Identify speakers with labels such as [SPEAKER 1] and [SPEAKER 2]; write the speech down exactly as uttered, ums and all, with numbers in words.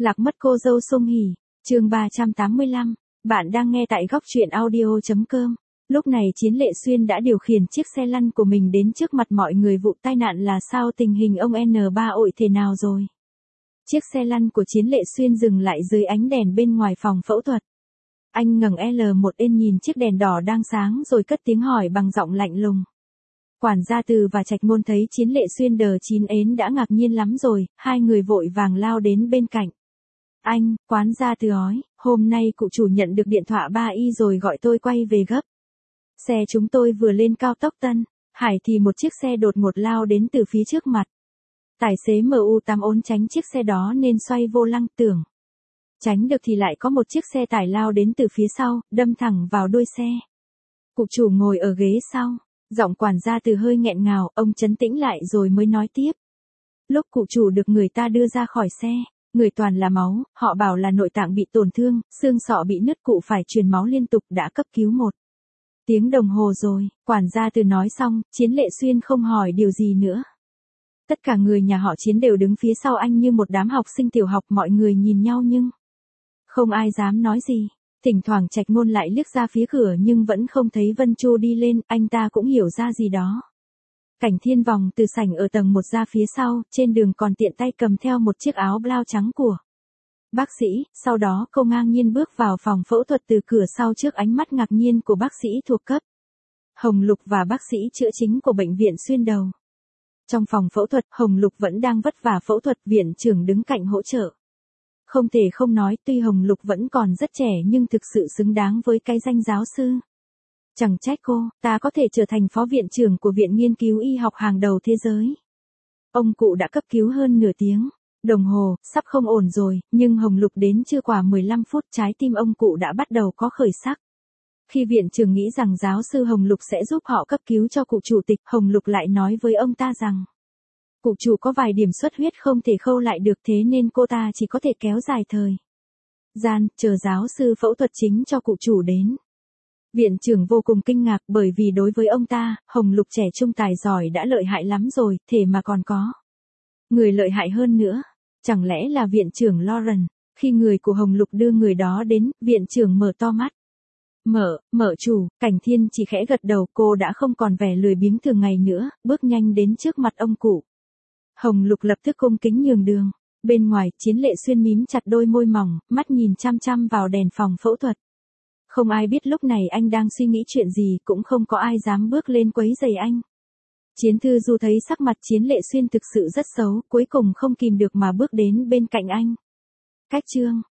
[SPEAKER 1] Lạc mất cô dâu Song Hỷ, chương ba trăm tám mươi lăm, bạn đang nghe tại góc truyện audio.com. Lúc này Chiến Lệ Xuyên đã điều khiển chiếc xe lăn của mình đến trước mặt mọi người. Vụ tai nạn là sao, tình hình ông N ba ội thế nào rồi? Chiếc xe lăn của Chiến Lệ Xuyên dừng lại dưới ánh đèn bên ngoài phòng phẫu thuật. Anh ngẩng L một lên nhìn chiếc đèn đỏ đang sáng rồi cất tiếng hỏi bằng giọng lạnh lùng. Quản gia Từ và Trạch Môn thấy Chiến Lệ Xuyên đờ chín ến đã ngạc nhiên lắm rồi, hai người vội vàng lao đến bên cạnh. Anh, quản gia Từ nói, hôm nay cụ chủ nhận được điện thoại ba y rồi gọi tôi quay về gấp. Xe chúng tôi vừa lên cao tốc Tân Hải thì một chiếc xe đột ngột lao đến từ phía trước mặt. Tài xế em u tám ốn tránh chiếc xe đó nên xoay vô lăng, tưởng tránh được thì lại có một chiếc xe tải lao đến từ phía sau, đâm thẳng vào đuôi xe. Cụ chủ ngồi ở ghế sau, giọng quản gia Từ hơi nghẹn ngào, ông trấn tĩnh lại rồi mới nói tiếp. Lúc cụ chủ được người ta đưa ra khỏi xe, người toàn là máu, họ bảo là nội tạng bị tổn thương, xương sọ bị nứt, cụ phải truyền máu liên tục, đã cấp cứu một tiếng đồng hồ rồi. Quản gia Từ nói xong, Chiến Lệ Xuyên không hỏi điều gì nữa. Tất cả người nhà họ Chiến đều đứng phía sau anh như một đám học sinh tiểu học, mọi người nhìn nhau nhưng không ai dám nói gì. Thỉnh thoảng Trạch Môn lại liếc ra phía cửa nhưng vẫn không thấy Vân Chu đi lên, anh ta cũng hiểu ra gì đó. Cảnh Thiên vòng từ sảnh ở tầng một ra phía sau, trên đường còn tiện tay cầm theo một chiếc áo blau trắng của bác sĩ, sau đó cô ngang nhiên bước vào phòng phẫu thuật từ cửa sau trước ánh mắt ngạc nhiên của bác sĩ thuộc cấp Hồng Lục và bác sĩ chữa chính của bệnh viện Xuyên Đầu. Trong phòng phẫu thuật, Hồng Lục vẫn đang vất vả phẫu thuật, viện trưởng đứng cạnh hỗ trợ. Không thể không nói, tuy Hồng Lục vẫn còn rất trẻ nhưng thực sự xứng đáng với cái danh giáo sư. Chẳng trách cô, ta có thể trở thành phó viện trưởng của viện nghiên cứu y học hàng đầu thế giới. Ông cụ đã cấp cứu hơn nửa tiếng đồng hồ, sắp không ổn rồi, nhưng Hồng Lục đến chưa qua mười lăm phút, trái tim ông cụ đã bắt đầu có khởi sắc. Khi viện trưởng nghĩ rằng giáo sư Hồng Lục sẽ giúp họ cấp cứu cho cụ chủ tịch, Hồng Lục lại nói với ông ta rằng cụ chủ có vài điểm xuất huyết không thể khâu lại được, thế nên cô ta chỉ có thể kéo dài thời gian, chờ giáo sư phẫu thuật chính cho cụ chủ đến. Viện trưởng vô cùng kinh ngạc, bởi vì đối với ông ta, Hồng Lục trẻ trung tài giỏi đã lợi hại lắm rồi, thế mà còn có người lợi hại hơn nữa. Chẳng lẽ là viện trưởng Lauren? Khi người của Hồng Lục đưa người đó đến, viện trưởng mở to mắt. Mở, mở chủ, Cảnh Thiên chỉ khẽ gật đầu, cô đã không còn vẻ lười biếng thường ngày nữa, bước nhanh đến trước mặt ông cụ. Hồng Lục lập tức cung kính nhường đường. Bên ngoài, Chiến Lệ Xuyên mím chặt đôi môi mỏng, mắt nhìn chăm chăm vào đèn phòng phẫu thuật. Không ai biết lúc này anh đang suy nghĩ chuyện gì, cũng không có ai dám bước lên quấy rầy anh. Chiến Thư Du thấy sắc mặt Chiến Lệ Xuyên thực sự rất xấu, cuối cùng không kìm được mà bước đến bên cạnh anh. Cách chương